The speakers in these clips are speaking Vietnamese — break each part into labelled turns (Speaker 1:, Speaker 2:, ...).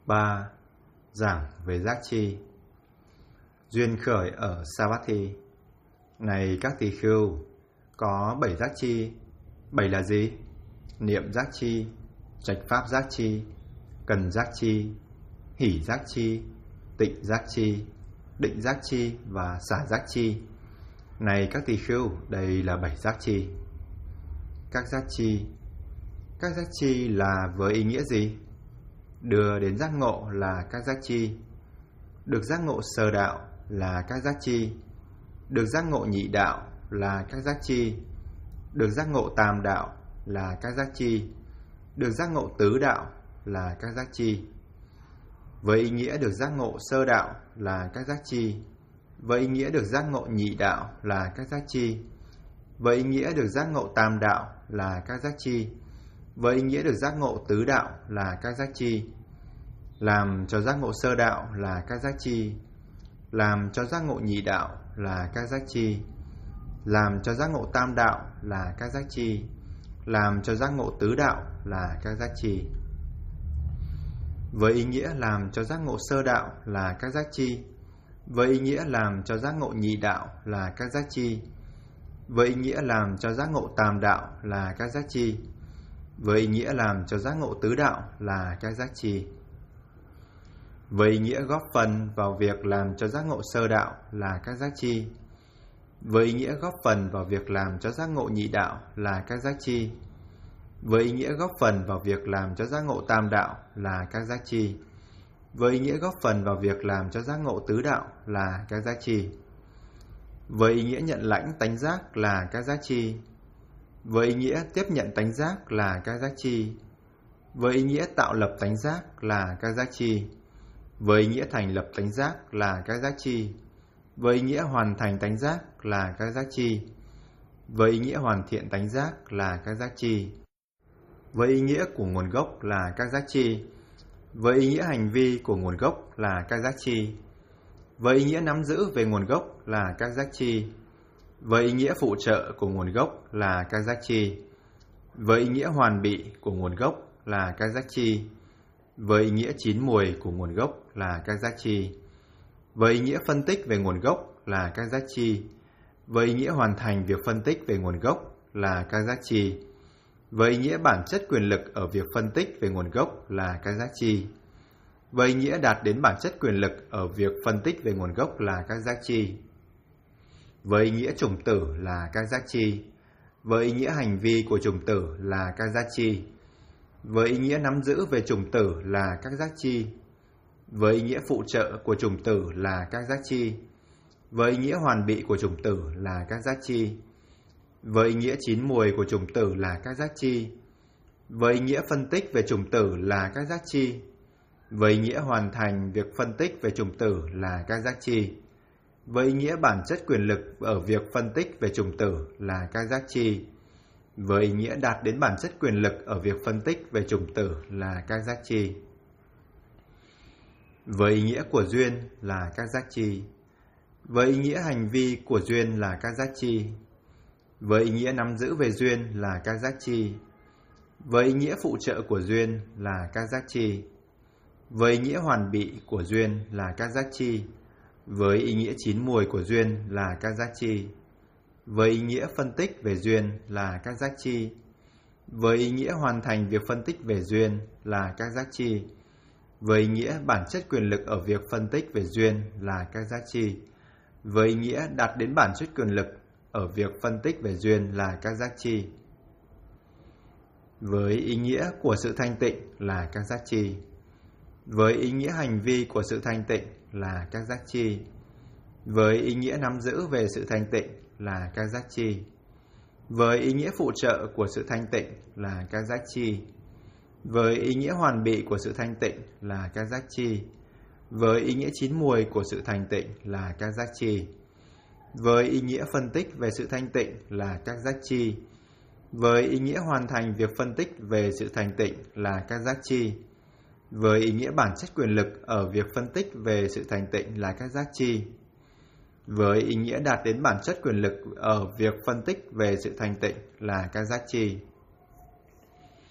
Speaker 1: 3. Giảng về giác chi. Duyên khởi ở Savatthi. Này các tỳ khưu, có 7 giác chi. 7 là gì? Niệm giác chi, trạch pháp giác chi, cần giác chi, hỷ giác chi, tịnh giác chi, định giác chi và xả giác chi. Này các tỳ khưu, đây là 7 giác chi. Các giác chi. Các giác chi là với ý nghĩa gì? Đưa đến giác ngộ là các giác chi. Được giác ngộ sơ đạo là các giác chi. Được giác ngộ nhị đạo là các giác chi. Được giác ngộ tam đạo là các giác chi. Được giác ngộ tứ đạo là các giác chi. Với ý nghĩa được giác ngộ sơ đạo là các giác chi. Với ý nghĩa được giác ngộ nhị đạo là các giác chi. Với ý nghĩa được giác ngộ tam đạo là các giác chi. Với ý nghĩa được giác ngộ tứ đạo là các giác chi. Làm cho giác ngộ sơ đạo là các giác chi. Làm cho giác ngộ nhị đạo là các giác chi. Làm cho giác ngộ tam đạo là các giác chi. Làm cho giác ngộ tứ đạo là các giác chi. Với ý nghĩa làm cho giác ngộ sơ đạo là các giác chi. Với ý nghĩa làm cho giác ngộ nhị đạo là các giác chi. Với ý nghĩa làm cho giác ngộ tam đạo là các giác chi. Với ý nghĩa làm cho giác ngộ tứ đạo là các giác chi. Với ý nghĩa góp phần vào việc làm cho giác ngộ sơ đạo là các giác chi. Với ý nghĩa góp phần vào việc làm cho giác ngộ nhị đạo là các giác chi. Với ý nghĩa góp phần vào việc làm cho giác ngộ tam đạo là các giác chi. Với ý nghĩa góp phần vào việc làm cho giác ngộ tứ đạo là các giác chi. Với ý nghĩa nhận lãnh tánh giác là các giác chi. Với ý nghĩa tiếp nhận tánh giác là các giác chi. Với ý nghĩa tạo lập tánh giác là các giác chi. Với ý nghĩa thành lập tánh giác là các giác chi. Với ý nghĩa hoàn thành tánh giác là các giác chi. Với ý nghĩa hoàn thiện tánh giác là các giác chi. Với ý nghĩa của nguồn gốc là các giác chi. Với ý nghĩa hành vi của nguồn gốc là các giác chi. Với ý nghĩa nắm giữ về nguồn gốc là các giác chi. Với ý nghĩa phụ trợ của nguồn gốc là các giác chi. Với ý nghĩa hoàn bị của nguồn gốc là các giác chi. Với ý nghĩa chín mùi của nguồn gốc là các giác chi. Với ý nghĩa phân tích về nguồn gốc là các giác chi. Với ý nghĩa hoàn thành việc phân tích về nguồn gốc là các giác chi. Với ý nghĩa bản chất quyền lực ở việc phân tích về nguồn gốc là các giác chi. Với ý nghĩa đạt đến bản chất quyền lực ở việc phân tích về nguồn gốc là các giác chi. Với ý nghĩa chủng tử là các giác chi. Với ý nghĩa hành vi của chủng tử là các giác chi. Với ý nghĩa nắm giữ về chủng tử là các giác chi. Với ý nghĩa phụ trợ của chủng tử là các giác chi. Với ý nghĩa hoàn bị của chủng tử là các giác chi. Với ý nghĩa chín mùi của chủng tử là các giác chi. Với ý nghĩa phân tích về chủng tử là các giác chi. Với ý nghĩa hoàn thành việc phân tích về chủng tử là các giác chi. Với ý nghĩa bản chất quyền lực ở việc phân tích về chủng tử là các giác chi. Với ý nghĩa đạt đến bản chất quyền lực ở việc phân tích về chủng tử là các giác chi. Với ý nghĩa của duyên là các giác chi. Với ý nghĩa hành vi của duyên là các giác chi. Với ý nghĩa nắm giữ về duyên là các giác chi. Với ý nghĩa phụ trợ của duyên là các giác chi. Với ý nghĩa hoàn bị của duyên là các giác chi. Với ý nghĩa chín mùi của duyên là các giác chi. Với ý nghĩa phân tích về duyên là các giác chi. Với ý nghĩa hoàn thành việc phân tích về duyên là các giác chi. Với ý nghĩa bản chất quyền lực ở việc phân tích về duyên là các giác chi. Với ý nghĩa đạt đến bản chất quyền lực ở việc phân tích về duyên là các giác chi. Với ý nghĩa của sự thanh tịnh là các giác chi. Với ý nghĩa hành vi của sự thanh tịnh là các giác chi. Với ý nghĩa nắm giữ về sự thanh tịnh là các giác chi. Với ý nghĩa phụ trợ của sự thanh tịnh là các giác chi. Với ý nghĩa hoàn bị của sự thanh tịnh là các giác chi. Với ý nghĩa chín mùi của sự thanh tịnh là các giác chi. Với ý nghĩa phân tích về sự thanh tịnh là các giác chi. Với ý nghĩa hoàn thành việc phân tích về sự thanh tịnh là các giác chi. Với ý nghĩa bản chất quyền lực ở việc phân tích về sự thanh tịnh là các giác chi. Với ý nghĩa đạt đến bản chất quyền lực ở việc phân tích về sự thanh tịnh là các giác chi.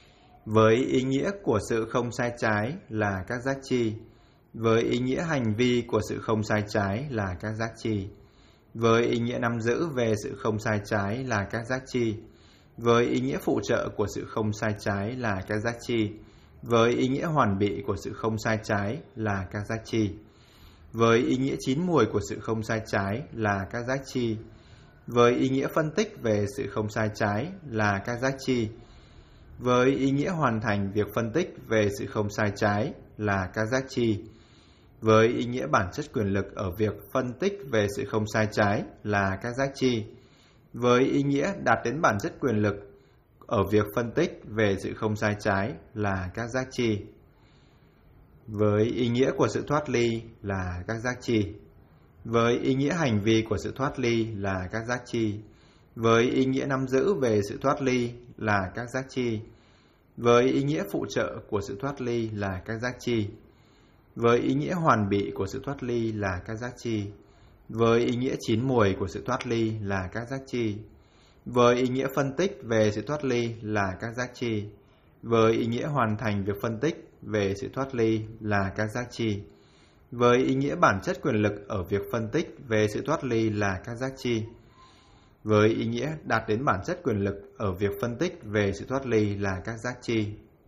Speaker 1: với ý nghĩa của sự không sai trái là các giác chi, với ý nghĩa hành vi của sự không sai trái là các giác chi, với ý nghĩa nắm giữ về sự không sai trái là các giác chi, với ý nghĩa phụ trợ của sự không sai trái là các giác chi, với ý nghĩa hoàn bị của sự không sai trái là các giác chi, với ý nghĩa chín mùi của sự không sai trái là các giác chi, với ý nghĩa phân tích về sự không sai trái là các giác chi, với ý nghĩa hoàn thành việc phân tích về sự không sai trái là các giác chi, với ý nghĩa bản chất quyền lực ở việc phân tích về sự không sai trái là các giác chi, với ý nghĩa đạt đến bản chất quyền lực ở việc phân tích về sự không sai trái là các giác chi, với ý nghĩa của sự thoát ly là các giác chi, với ý nghĩa hành vi của sự thoát ly là các giác chi, với ý nghĩa nắm giữ về sự thoát ly là các giác chi, với ý nghĩa phụ trợ của sự thoát ly là các giác chi, với ý nghĩa hoàn bị của sự thoát ly là các giác chi, với ý nghĩa chín mùi của sự thoát ly là các giác chi, với ý nghĩa phân tích về sự thoát ly là các giác chi, với ý nghĩa hoàn thành việc phân tích về sự thoát ly là các giác chi, với ý nghĩa bản chất quyền lực ở việc phân tích về sự thoát ly là các giác chi, với ý nghĩa đạt đến bản chất quyền lực ở việc phân tích về sự thoát ly là các giác chi,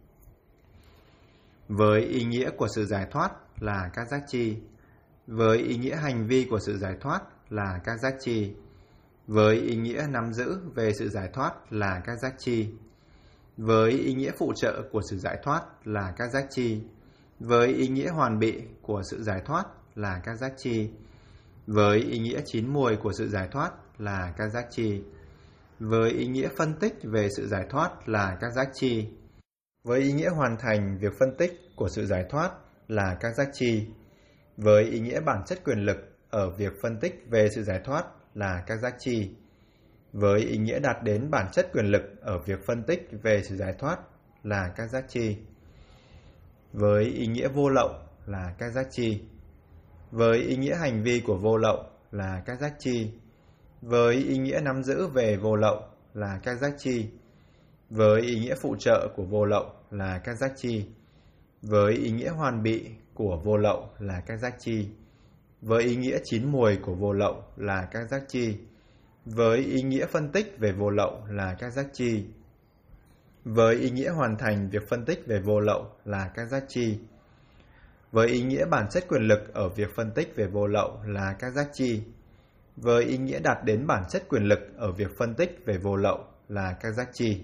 Speaker 1: với ý nghĩa của sự giải thoát là các giác chi, với ý nghĩa hành vi của sự giải thoát là các giác chi, với ý nghĩa nắm giữ về sự giải thoát là các giác chi, với ý nghĩa phụ trợ của sự giải thoát là các giác chi, với ý nghĩa hoàn bị của sự giải thoát là các giác chi, với ý nghĩa chín mùi của sự giải thoát là các giác chi, với ý nghĩa phân tích về sự giải thoát là các giác chi, với ý nghĩa hoàn thành việc phân tích của sự giải thoát là các giác chi, với ý nghĩa bản chất quyền lực ở việc phân tích về sự giải thoát là các giác chi, với ý nghĩa đạt đến bản chất quyền lực ở việc phân tích về sự giải thoát là các giác chi, với ý nghĩa vô lậu là các giác chi, với ý nghĩa hành vi của vô lậu là các giác chi, với ý nghĩa nắm giữ về vô lậu là các giác chi, với ý nghĩa phụ trợ của vô lậu là các giác chi, với ý nghĩa hoàn bị của vô lậu là các giác chi, với ý nghĩa chín mùi của vô lậu là các giác chi, với ý nghĩa phân tích về vô lậu là các giác chi, với ý nghĩa hoàn thành việc phân tích về vô lậu là các giác chi, với ý nghĩa bản chất quyền lực ở việc phân tích về vô lậu là các giác chi, với ý nghĩa đạt đến bản chất quyền lực ở việc phân tích về vô lậu là các giác chi,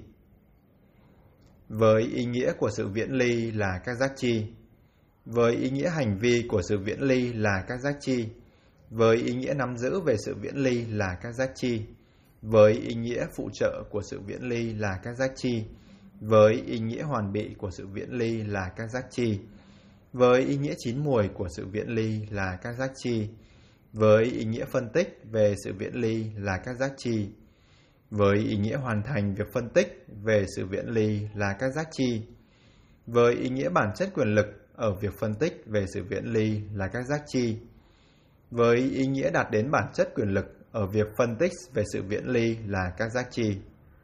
Speaker 1: với ý nghĩa của sự viễn ly là các giác chi, với ý nghĩa hành vi của sự viễn ly là các giác chi, với ý nghĩa nắm giữ về sự viễn ly là các giác chi, với ý nghĩa phụ trợ của sự viễn ly là các giác chi, với ý nghĩa hoàn bị của sự viễn ly là các giác chi, với ý nghĩa chín mùi của sự viễn ly là các giác chi, với ý nghĩa phân tích về sự viễn ly là các giác chi, với ý nghĩa hoàn thành việc phân tích về sự viễn ly là các giác chi, với ý nghĩa bản chất quyền lực ở việc phân tích về sự viễn ly là các giác chi, với ý nghĩa đạt đến bản chất quyền lực ở việc phân tích về sự viễn ly là các giác chi,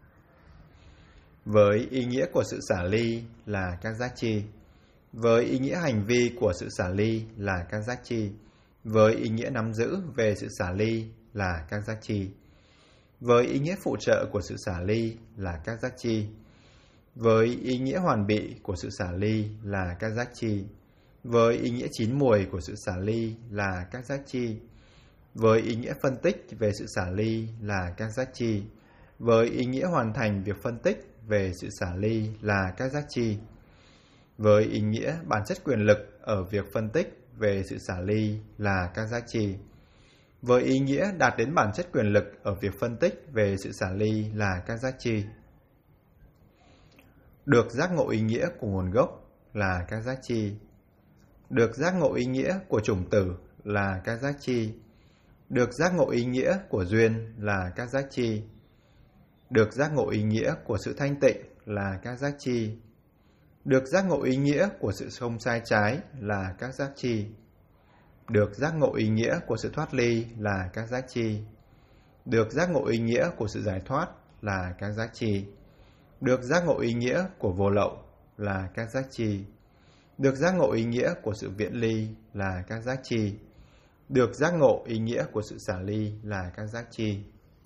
Speaker 1: với ý nghĩa của sự xả ly là các giác chi, với ý nghĩa hành vi của sự xả ly là các giác chi, với ý nghĩa nắm giữ về sự xả ly là các giác chi, với ý nghĩa phụ trợ của sự xả ly là các giác chi, với ý nghĩa hoàn bị của sự xả ly là các giác chi, với ý nghĩa chín mùi của sự xả ly là các giác chi, với ý nghĩa phân tích về sự xả ly là các giác chi, với ý nghĩa hoàn thành việc phân tích về sự xả ly là các giác chi, với ý nghĩa bản chất quyền lực ở việc phân tích về sự xả ly là các giác chi, với ý nghĩa đạt đến bản chất quyền lực ở việc phân tích về sự xả ly là các giác chi. Được giác ngộ ý nghĩa của nguồn gốc là các giác chi. Được giác ngộ ý nghĩa của chủng tử là các giác chi. Được giác ngộ ý nghĩa của duyên là các giác chi. Được giác ngộ ý nghĩa của sự thanh tịnh là các giác chi. Được giác ngộ ý nghĩa của sự không sai trái là các giác chi. Được giác ngộ ý nghĩa của sự thoát ly là các giác chi. Được giác ngộ ý nghĩa của sự giải thoát là các giác chi. Được giác ngộ ý nghĩa của vô lậu là các giác chi. Được giác ngộ ý nghĩa của sự viễn ly là các giác chi. Được giác ngộ ý nghĩa của sự xả ly là các giác chi.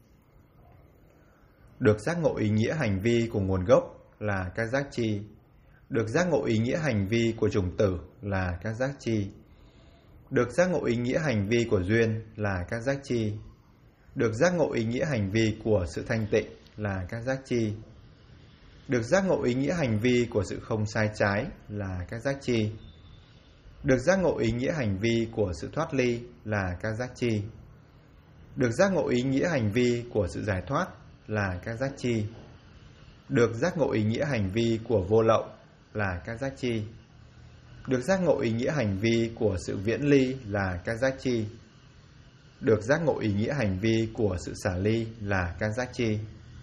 Speaker 1: Được giác ngộ ý nghĩa hành vi của nguồn gốc là các giác chi. Được giác ngộ ý nghĩa hành vi của chủng tử là các giác chi. Được giác ngộ ý nghĩa hành vi của duyên là các giác chi. Được giác ngộ ý nghĩa hành vi của sự thanh tịnh là các giác chi. Được giác ngộ ý nghĩa hành vi của sự không sai trái là các giác chi. Được giác ngộ ý nghĩa hành vi của sự thoát ly là các giác chi. Được giác ngộ ý nghĩa hành vi của sự giải thoát là các giác chi. Được giác ngộ ý nghĩa hành vi của vô lậu là các giác chi. Được giác ngộ ý nghĩa hành vi của sự viễn ly là các giác chi. Được giác ngộ ý nghĩa hành vi của sự xả ly là các giác chi.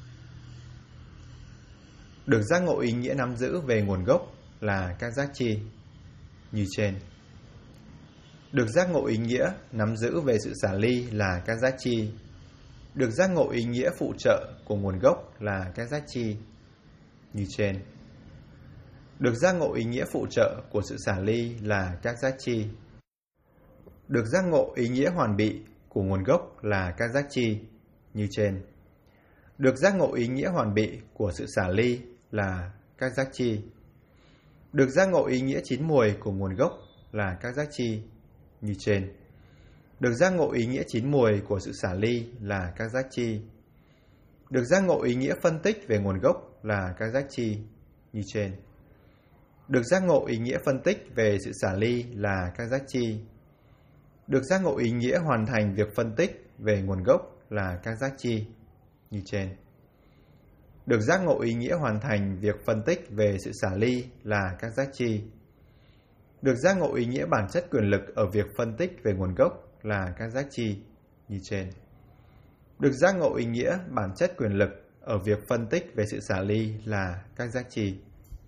Speaker 1: Được giác ngộ ý nghĩa nắm giữ về nguồn gốc là các giác chi. Như trên. Được giác ngộ ý nghĩa nắm giữ về sự xả ly là các giác chi. Được giác ngộ ý nghĩa phụ trợ của nguồn gốc là các giác chi. Như trên. Được giác ngộ ý nghĩa phụ trợ của sự xả ly là các giác chi. Được giác ngộ ý nghĩa hoàn bị của nguồn gốc là các giác chi. Như trên. Được giác ngộ ý nghĩa hoàn bị của sự xả ly là các giác chi. Được giác ngộ ý nghĩa chín muồi của nguồn gốc là các giác chi. Như trên. Được giác ngộ ý nghĩa chín muồi của sự xả ly là các giác chi. Được giác ngộ ý nghĩa phân tích về nguồn gốc là các giác chi. Như trên. Được giác ngộ ý nghĩa phân tích về sự xả ly là các giác chi. Được giác ngộ ý nghĩa hoàn thành việc phân tích về nguồn gốc là các giác chi. Như trên. Được giác ngộ ý nghĩa hoàn thành việc phân tích về sự xả ly là các giác chi. Được giác ngộ ý nghĩa bản chất quyền lực ở việc phân tích về nguồn gốc là các giác chi. Như trên. Được giác ngộ ý nghĩa bản chất quyền lực ở việc phân tích về sự xả ly là các giác chi.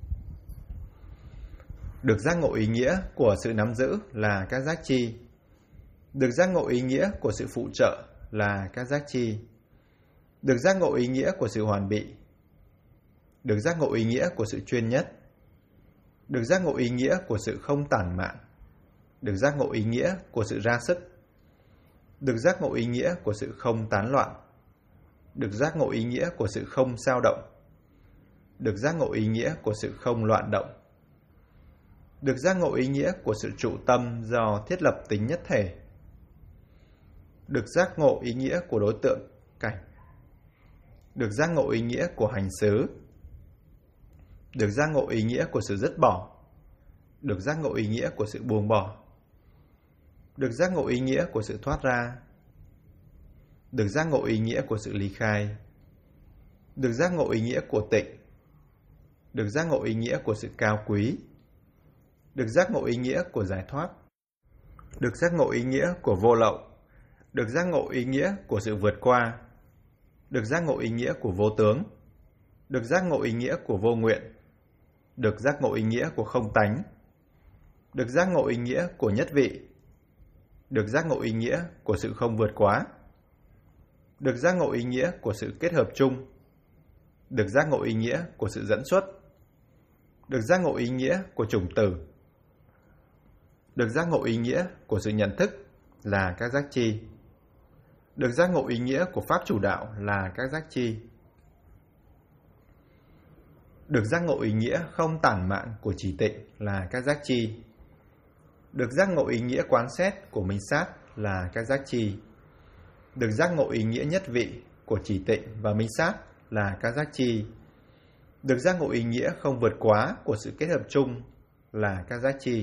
Speaker 1: Được giác ngộ ý nghĩa của sự nắm giữ là các giác chi. Được giác ngộ ý nghĩa của sự phụ trợ là các giác chi. Được giác ngộ ý nghĩa của sự hoàn bị. Được giác ngộ ý nghĩa của sự chuyên nhất. Được giác ngộ ý nghĩa của sự không tản mạn. Được giác ngộ ý nghĩa của sự ra sức. Được giác ngộ ý nghĩa của sự không tán loạn. Được giác ngộ ý nghĩa của sự không xao động. Được giác ngộ ý nghĩa của sự không loạn động. Được giác ngộ ý nghĩa của sự trụ tâm do thiết lập tính nhất thể. Được giác ngộ ý nghĩa của đối tượng cảnh. Được giác ngộ ý nghĩa của hành xứ. Được giác ngộ ý nghĩa của sự dứt bỏ. Được giác ngộ ý nghĩa của sự buông bỏ. Được giác ngộ ý nghĩa của sự thoát ra. Được giác ngộ ý nghĩa của sự ly khai. Được giác ngộ ý nghĩa của tịnh. Được giác ngộ ý nghĩa của sự cao quý. Được giác ngộ ý nghĩa của giải thoát. Được giác ngộ ý nghĩa của vô lậu. Được giác ngộ ý nghĩa của sự vượt qua. Được giác ngộ ý nghĩa của vô tướng. Được giác ngộ ý nghĩa của vô nguyện. Được giác ngộ ý nghĩa của không tánh. Được giác ngộ ý nghĩa của nhất vị. Được giác ngộ ý nghĩa của sự không vượt quá. Được giác ngộ ý nghĩa của sự kết hợp chung. Được giác ngộ ý nghĩa của sự dẫn xuất. Được giác ngộ ý nghĩa của chủng tử. Được giác ngộ ý nghĩa của sự nhận thức là các giác chi. Được giác ngộ ý nghĩa của pháp chủ đạo là các giác chi. Được giác ngộ ý nghĩa không tản mạn của chỉ tịnh là các giác chi. Được giác ngộ ý nghĩa quán xét của minh sát là các giác chi. Được giác ngộ ý nghĩa nhất vị của chỉ tịnh và minh sát là các giác chi. Được giác ngộ ý nghĩa không vượt quá của sự kết hợp chung là các giác chi.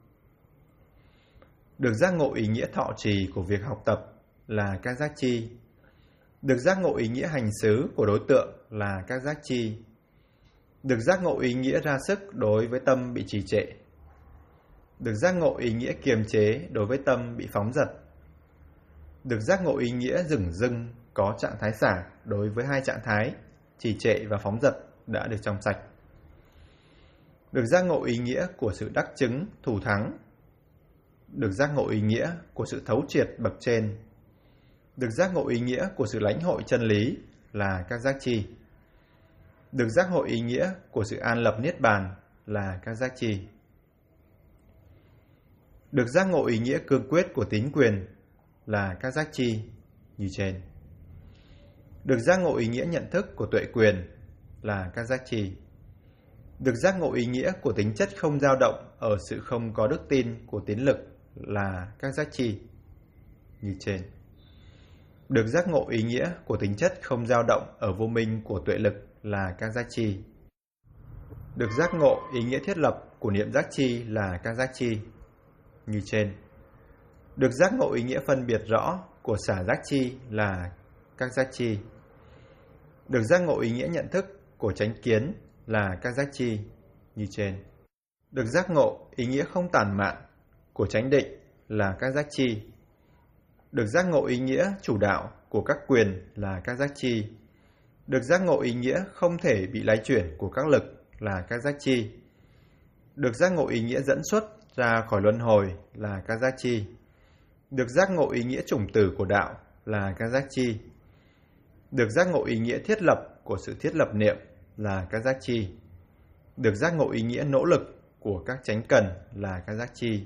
Speaker 1: Được giác ngộ ý nghĩa thọ trì của việc học tập là các giác chi. Được giác ngộ ý nghĩa hành xứ của đối tượng là các giác chi. Được giác ngộ ý nghĩa ra sức đối với tâm bị trì trệ. Được giác ngộ ý nghĩa kiềm chế đối với tâm bị phóng dật. Được giác ngộ ý nghĩa dửng dưng có trạng thái xả đối với hai trạng thái trì trệ và phóng dật đã được trong sạch. Được giác ngộ ý nghĩa của sự đắc chứng thủ thắng. Được giác ngộ ý nghĩa của sự thấu triệt bậc trên. Được giác ngộ ý nghĩa của sự lãnh hội chân lý là các giác chi. Được giác ngộ ý nghĩa của sự an lập niết bàn là các giác chi. Được giác ngộ ý nghĩa cương quyết của tín quyền là các giác chi như trên. Được giác ngộ ý nghĩa nhận thức của tuệ quyền là các giác chi. Được giác ngộ ý nghĩa của tính chất không dao động ở sự không có đức tin của tín lực là các giác chi như trên. Được giác ngộ ý nghĩa của tính chất không dao động ở vô minh của tuệ lực là các giác chi. Được giác ngộ ý nghĩa thiết lập của niệm giác chi là các giác chi như trên. Được giác ngộ ý nghĩa phân biệt rõ của xả giác chi là các giác chi. Được giác ngộ ý nghĩa nhận thức của chánh kiến là các giác chi như trên. Được giác ngộ ý nghĩa không tản mạn của chánh định là các giác chi. Được giác ngộ ý nghĩa chủ đạo của các quyền là các giác chi. Được giác ngộ ý nghĩa không thể bị lay chuyển của các lực là các giác chi. Được giác ngộ ý nghĩa dẫn xuất ra khỏi luân hồi là các giác chi. Được giác ngộ ý nghĩa chủng tử của đạo là các giác chi. Được giác ngộ ý nghĩa thiết lập của sự thiết lập niệm là các giác chi. Được giác ngộ ý nghĩa nỗ lực của các chánh cần là các giác chi.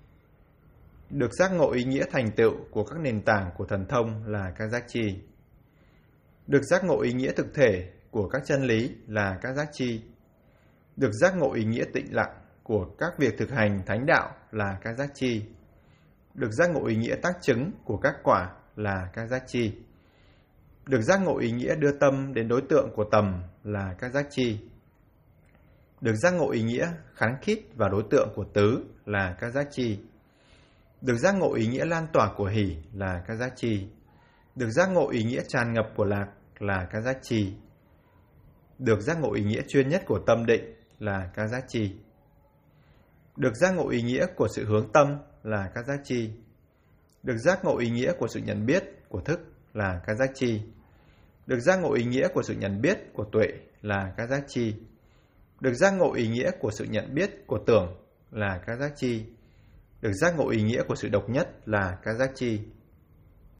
Speaker 1: Được giác ngộ ý nghĩa thành tựu của các nền tảng của thần thông là các giác chi. Được giác ngộ ý nghĩa thực thể của các chân lý là các giác chi. Được giác ngộ ý nghĩa tịnh lặng của các việc thực hành thánh đạo là các giác chi. Được giác ngộ ý nghĩa tác chứng của các quả là các giác chi. Được giác ngộ ý nghĩa đưa tâm đến đối tượng của tầm là các giác chi. Được giác ngộ ý nghĩa kháng khít vào đối tượng của tứ là các giác chi. Được giác ngộ ý nghĩa lan tỏa của hỷ là các giác chi. Được giác ngộ ý nghĩa tràn ngập của lạc là các giác chi. Được giác ngộ ý nghĩa chuyên nhất của tâm định là các giác chi. Được giác ngộ ý nghĩa của sự hướng tâm là các giác chi. Được giác ngộ ý nghĩa của sự nhận biết của thức là các giác chi. Được giác ngộ ý nghĩa của sự nhận biết của tuệ là các giác chi. Được giác ngộ ý nghĩa của sự nhận biết của tưởng là các giác chi. Được giác ngộ ý nghĩa của sự độc nhất là các giác chi.